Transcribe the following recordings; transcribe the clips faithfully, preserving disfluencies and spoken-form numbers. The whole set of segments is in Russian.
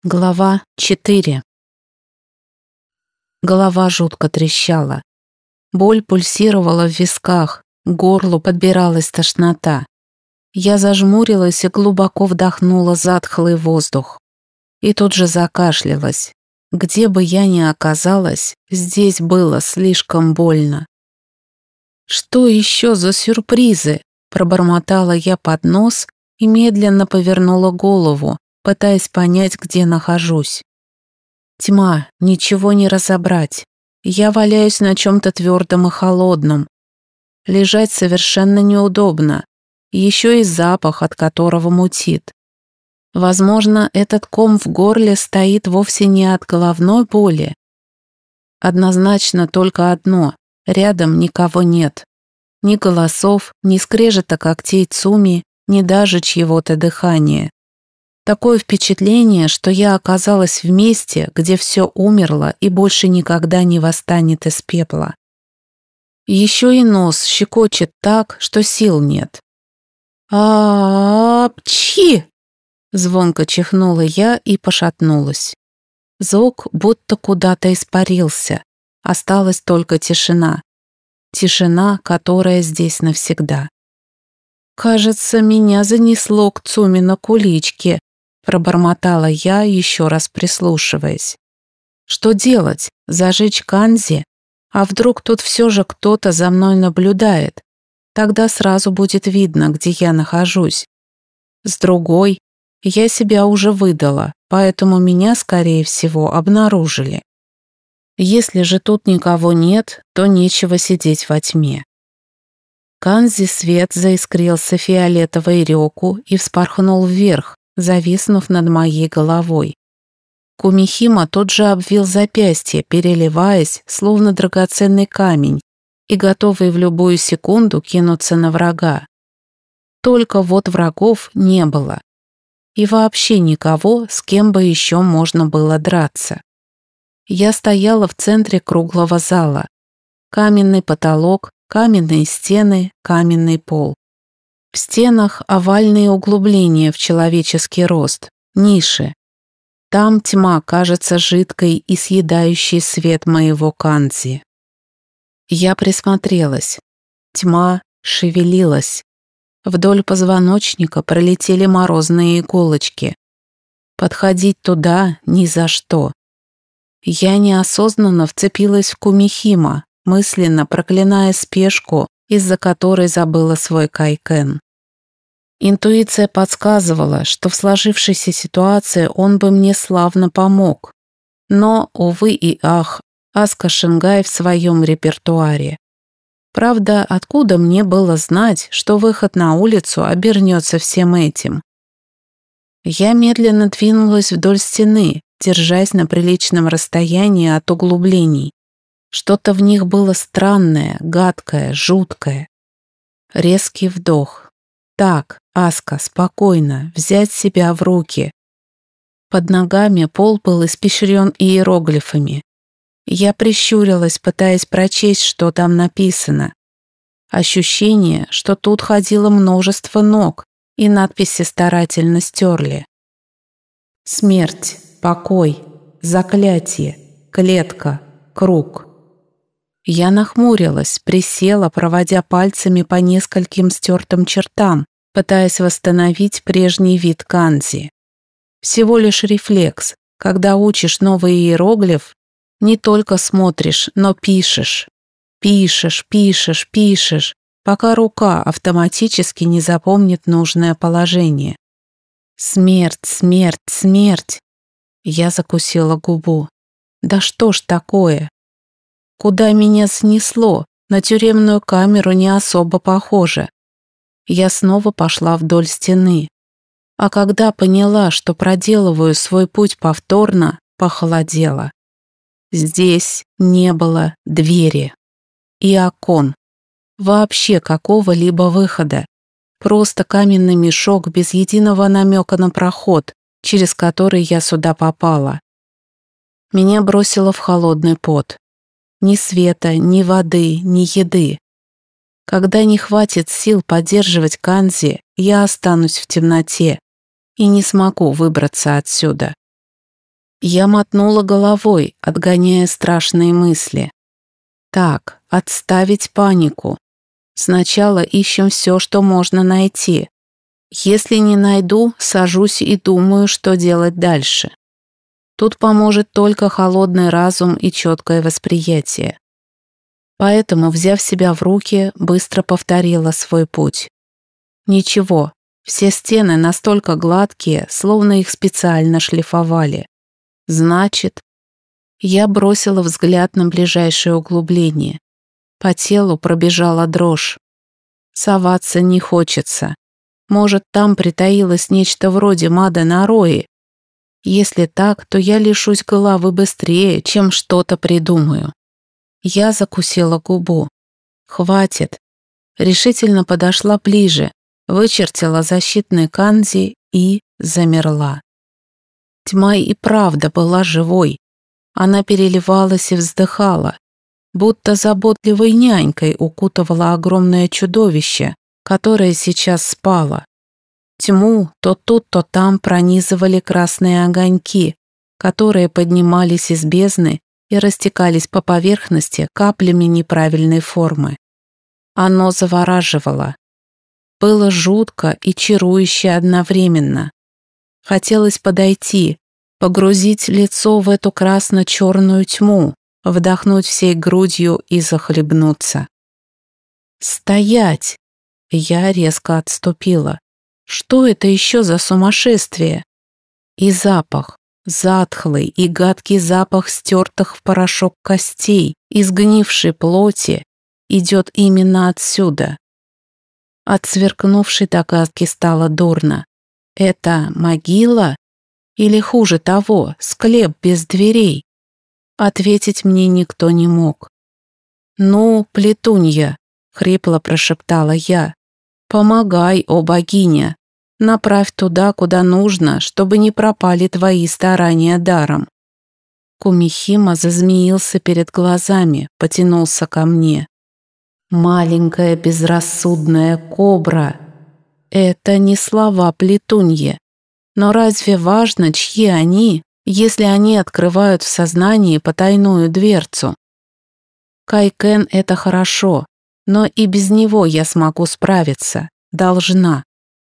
Глава четыре. Голова жутко трещала. Боль пульсировала в висках, к горлу подбиралась тошнота. Я зажмурилась и глубоко вдохнула затхлый воздух. И тут же закашлялась. Где бы я ни оказалась, здесь было слишком больно. «Что еще за сюрпризы?» – пробормотала я под нос и медленно повернула голову, пытаясь понять, где нахожусь. Тьма, ничего не разобрать. Я валяюсь на чем-то твердом и холодном. Лежать совершенно неудобно. Еще и запах, от которого мутит. Возможно, этот ком в горле стоит вовсе не от головной боли. Однозначно только одно. Рядом никого нет. Ни голосов, ни скрежета когтей Цуми, ни даже чьего-то дыхания. Такое впечатление, что я оказалась в месте, где все умерло и больше никогда не восстанет из пепла. Еще и нос щекочет так, что сил нет. «А-а-а-пчи!» Звонко чихнула я и пошатнулась. Звук будто куда-то испарился. Осталась только тишина. Тишина, которая здесь навсегда. «Кажется, меня занесло к Цуми на куличке», пробормотала я, еще раз прислушиваясь. «Что делать? Зажечь канзи? А вдруг тут все же кто-то за мной наблюдает? Тогда сразу будет видно, где я нахожусь. С другой, я себя уже выдала, поэтому меня, скорее всего, обнаружили. Если же тут никого нет, то нечего сидеть во тьме». Канзи свет заискрился фиолетовой рёку и вспорхнул вверх, зависнув над моей головой. Кумихима тут же обвил запястье, переливаясь, словно драгоценный камень, и готовый в любую секунду кинуться на врага. Только вот врагов не было. И вообще никого, с кем бы еще можно было драться. Я стояла в центре круглого зала. Каменный потолок, каменные стены, каменный пол. В стенах овальные углубления в человеческий рост, ниши. Там тьма кажется жидкой и съедающей свет моего канзи. Я присмотрелась. Тьма шевелилась. Вдоль позвоночника пролетели морозные иголочки. Подходить туда ни за что. Я неосознанно вцепилась в Кумихима, мысленно проклиная спешку, из-за которой забыла свой кайкен. Интуиция подсказывала, что в сложившейся ситуации он бы мне славно помог. Но, увы и ах, Аска Шенгай в своем репертуаре. Правда, откуда мне было знать, что выход на улицу обернется всем этим? Я медленно двинулась вдоль стены, держась на приличном расстоянии от углублений. Что-то в них было странное, гадкое, жуткое. Резкий вдох. Так, Аска, спокойно, взять себя в руки. Под ногами пол был испещрен иероглифами. Я прищурилась, пытаясь прочесть, что там написано. Ощущение, что тут ходило множество ног, и надписи старательно стерли. Смерть, покой, заклятие, клетка, круг. Я нахмурилась, присела, проводя пальцами по нескольким стертым чертам, пытаясь восстановить прежний вид канзи. Всего лишь рефлекс. Когда учишь новый иероглиф, не только смотришь, но пишешь. Пишешь, пишешь, пишешь, пока рука автоматически не запомнит нужное положение. Смерть, смерть, смерть. Я закусила губу. Да что ж такое? Куда меня снесло? На тюремную камеру не особо похоже. Я снова пошла вдоль стены. А когда поняла, что проделываю свой путь повторно, похолодела. Здесь не было двери. И окон. Вообще какого-либо выхода. Просто каменный мешок без единого намека на проход, через который я сюда попала. Меня бросило в холодный пот. Ни света, ни воды, ни еды. Когда не хватит сил поддерживать канзи, я останусь в темноте и не смогу выбраться отсюда. Я мотнула головой, отгоняя страшные мысли. Так, отставить панику. Сначала ищем все, что можно найти. Если не найду, сажусь и думаю, что делать дальше. Тут поможет только холодный разум и четкое восприятие. Поэтому, взяв себя в руки, быстро повторила свой путь. Ничего, все стены настолько гладкие, словно их специально шлифовали. Значит, я бросила взгляд на ближайшее углубление. По телу пробежала дрожь. Соваться не хочется. Может, там притаилось нечто вроде Мада Нарои. Если так, то я лишусь головы быстрее, чем что-то придумаю. Я закусила губу. Хватит. Решительно подошла ближе, вычертила защитный канзи и замерла. Тьма и правда была живой. Она переливалась и вздыхала, будто заботливой нянькой укутывала огромное чудовище, которое сейчас спало. Тьму то тут, то там пронизывали красные огоньки, которые поднимались из бездны и растекались по поверхности каплями неправильной формы. Оно завораживало. Было жутко и чарующе одновременно. Хотелось подойти, погрузить лицо в эту красно-черную тьму, вдохнуть всей грудью и захлебнуться. «Стоять!» Я резко отступила. Что это еще за сумасшествие? И запах, затхлый и гадкий запах стертых в порошок костей, изгнившей плоти, идет именно отсюда. От сверкнувшей догадки стало дурно. Это могила? Или хуже того, склеп без дверей? Ответить мне никто не мог. «Ну, плетунья», — хрипло прошептала я, — «помогай, о богиня, направь туда, куда нужно, чтобы не пропали твои старания даром». Кумихима зазмеился перед глазами, потянулся ко мне. «Маленькая безрассудная кобра». Это не слова плетуньи. Но разве важно, чьи они, если они открывают в сознании потайную дверцу? Кайкен — это хорошо, но и без него я смогу справиться, должна.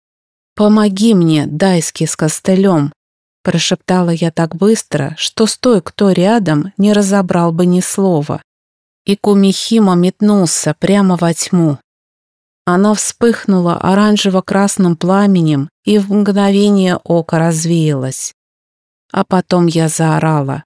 «Помоги мне, Дайски с костылем», — прошептала я так быстро, что стой, кто рядом, не разобрал бы ни слова. И Кумихима метнулся прямо во тьму. Оно вспыхнуло оранжево-красным пламенем и в мгновение ока развеялось. А потом я заорала.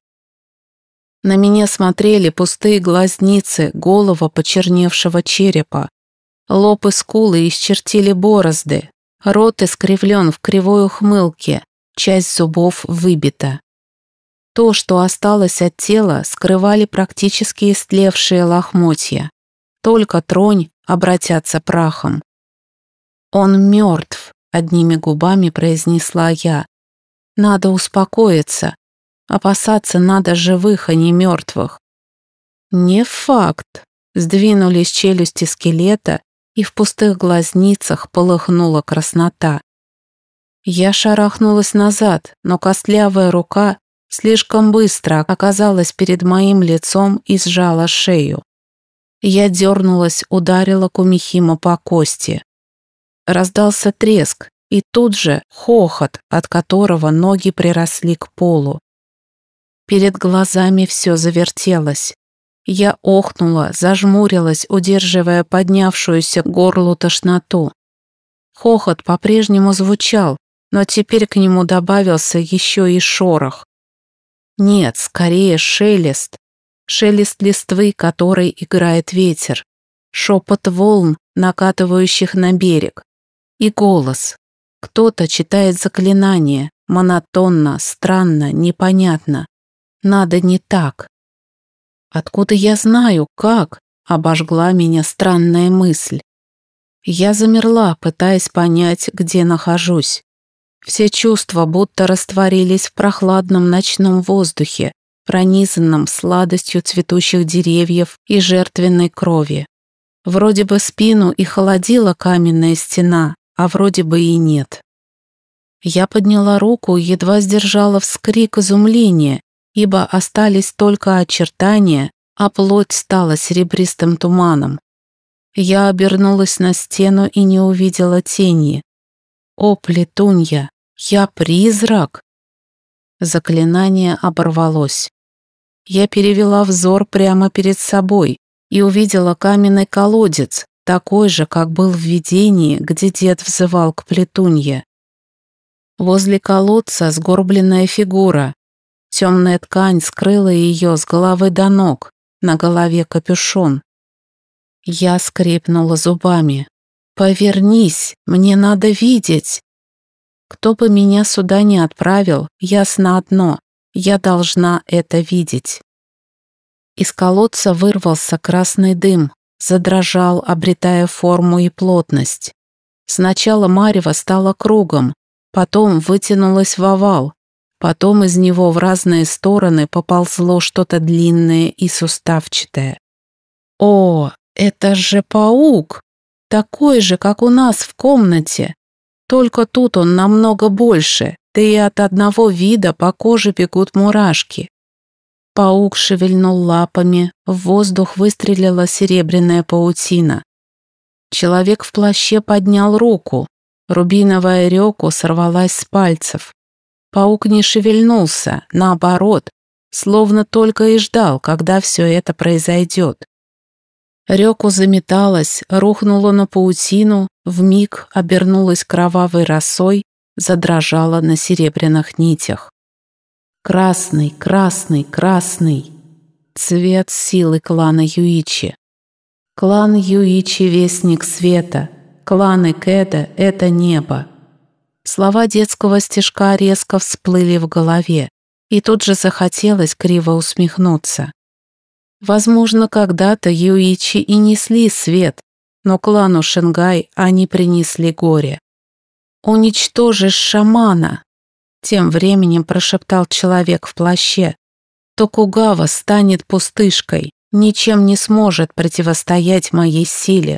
На меня смотрели пустые глазницы голого почерневшего черепа. Лоб и скулы исчертили борозды, рот искривлен в кривой ухмылке, часть зубов выбита. То, что осталось от тела, скрывали практически истлевшие лохмотья. Только тронь, обратятся прахом. «Он мертв», — одними губами произнесла я. «Надо успокоиться. Опасаться надо живых, а не мертвых». «Не факт», — сдвинулись челюсти скелета, и в пустых глазницах полыхнула краснота. Я шарахнулась назад, но костлявая рука слишком быстро оказалась перед моим лицом и сжала шею. Я дернулась, ударила Кумихима по кости. Раздался треск, и тут же хохот, от которого ноги приросли к полу. Перед глазами все завертелось. Я охнула, зажмурилась, удерживая поднявшуюся к горлу тошноту. Хохот по-прежнему звучал, но теперь к нему добавился еще и шорох. Нет, скорее шелест. Шелест листвы, которой играет ветер. Шепот волн, накатывающих на берег. И голос. Кто-то читает заклинание, монотонно, странно, непонятно. Надо не так. Откуда я знаю, как? Обожгла меня странная мысль. Я замерла, пытаясь понять, где нахожусь. Все чувства будто растворились в прохладном ночном воздухе, пронизанном сладостью цветущих деревьев и жертвенной крови. Вроде бы спину и холодила каменная стена, а вроде бы и нет. Я подняла руку и едва сдержала вскрик изумления, ибо остались только очертания, а плоть стала серебристым туманом. Я обернулась на стену и не увидела тени. О, Плетунья, я призрак! Заклинание оборвалось. Я перевела взор прямо перед собой и увидела каменный колодец, такой же, как был в видении, где дед взывал к Плетунье. Возле колодца сгорбленная фигура. Темная ткань скрыла ее с головы до ног, на голове капюшон. Я скрипнула зубами. «Повернись, мне надо видеть!» Кто бы меня сюда не отправил, ясно одно — я должна это видеть. Из колодца вырвался красный дым, задрожал, обретая форму и плотность. Сначала марево стало кругом, потом вытянулось в овал, потом из него в разные стороны поползло что-то длинное и суставчатое. «О, это же паук! Такой же, как у нас в комнате! Только тут он намного больше, да и от одного вида по коже бегут мурашки». Паук шевельнул лапами, в воздух выстрелила серебряная паутина. Человек в плаще поднял руку, рубиновая рёку сорвалась с пальцев. Паук не шевельнулся, наоборот, словно только и ждал, когда все это произойдет. Рёку заметалась, рухнула на паутину, вмиг обернулась кровавой росой, задрожала на серебряных нитях. Красный, красный, красный. Цвет силы клана Юичи. Клан Юичи — вестник света. Клан Икэда — это небо. Слова детского стишка резко всплыли в голове, и тут же захотелось криво усмехнуться. Возможно, когда-то Юичи и несли свет, но клану Шенгай они принесли горе. «Уничтожишь шамана!» Тем временем прошептал человек в плаще. «Токугава станет пустышкой, ничем не сможет противостоять моей силе».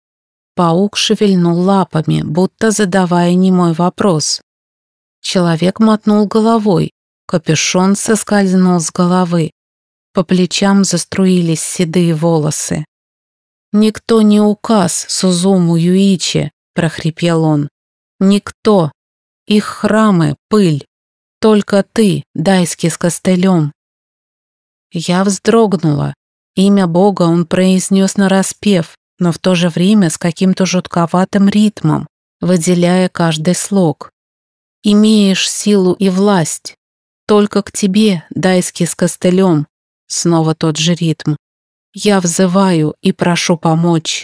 Паук шевельнул лапами, будто задавая немой вопрос. Человек мотнул головой, капюшон соскользнул с головы. По плечам заструились седые волосы. «Никто не указ Сузуму Юичи», — прохрипел он. «Никто. Их храмы — пыль. Только ты, Дайски с костылем». Я вздрогнула. Имя Бога он произнес нараспев, но в то же время с каким-то жутковатым ритмом, выделяя каждый слог. «Имеешь силу и власть. Только к тебе, Дайски с костылем». Снова тот же ритм. «Я взываю и прошу помочь».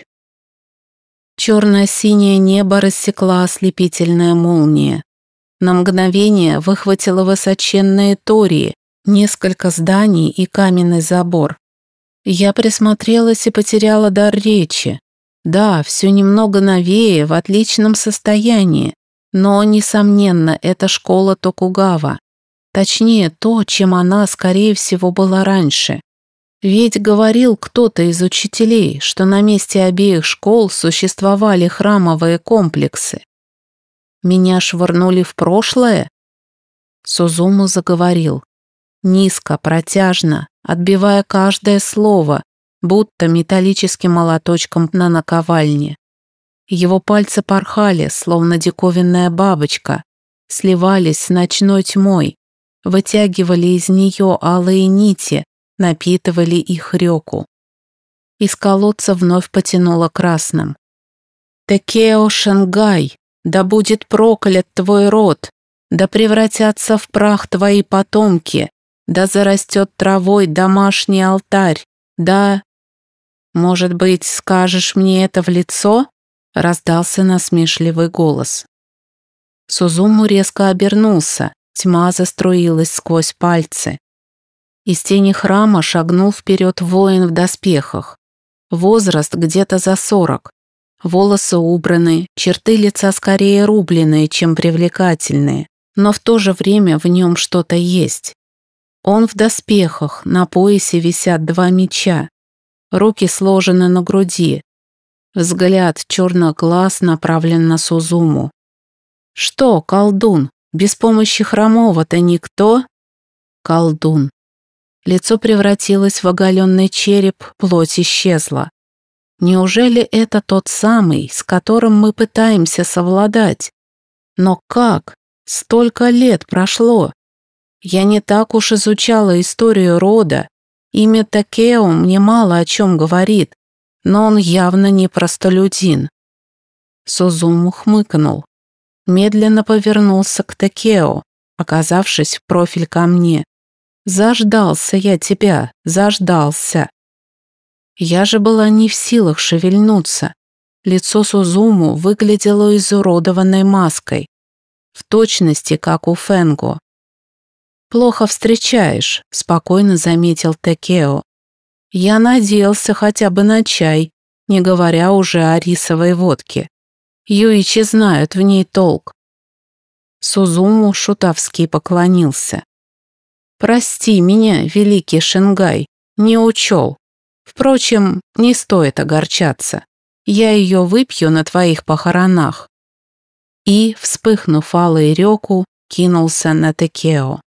Черно-синее небо рассекла ослепительная молния. На мгновение выхватила высоченные тории, несколько зданий и каменный забор. Я присмотрелась и потеряла дар речи. Да, все немного новее, в отличном состоянии, но, несомненно, это школа Токугава. Точнее, то, чем она, скорее всего, была раньше. Ведь говорил кто-то из учителей, что на месте обеих школ существовали храмовые комплексы. Меня швырнули в прошлое? Сузуму заговорил. Низко, протяжно, отбивая каждое слово, будто металлическим молоточком на наковальне. Его пальцы порхали, словно диковинная бабочка, сливались с ночной тьмой, вытягивали из нее алые нити, напитывали их рёку. Из колодца вновь потянуло красным. «Текео Шенгай, да будет проклят твой род, да превратятся в прах твои потомки, да зарастет травой домашний алтарь, да...» «Может быть, скажешь мне это в лицо?» — раздался насмешливый голос. Сузуму резко обернулся, тьма заструилась сквозь пальцы. Из тени храма шагнул вперед воин в доспехах. Возраст где-то за сорок. Волосы убраны, черты лица скорее рубленые, чем привлекательные, но в то же время в нем что-то есть. Он в доспехах, на поясе висят два меча. Руки сложены на груди. Взгляд черных глаз направлен на Сузуму. «Что, колдун, без помощи Хромого-то никто?» «Колдун». Лицо превратилось в оголенный череп, плоть исчезла. Неужели это тот самый, с которым мы пытаемся совладать? Но как? Столько лет прошло. Я не так уж изучала историю рода. Имя Такео мне мало о чем говорит, но он явно не простолюдин. Сузуму хмыкнул. Медленно повернулся к Такео, оказавшись в профиль ко мне. «Заждался я тебя, заждался». Я же была не в силах шевельнуться. Лицо Сузуму выглядело изуродованной маской, в точности, как у Фэнго. «Плохо встречаешь», — спокойно заметил Такео. «Я надеялся хотя бы на чай, не говоря уже о рисовой водке. Юичи знают в ней толк». Сузуму шутовски поклонился. «Прости меня, великий Шингай, не учел. Впрочем, не стоит огорчаться. Я ее выпью на твоих похоронах». И, вспыхнув алой реку, кинулся на Такео.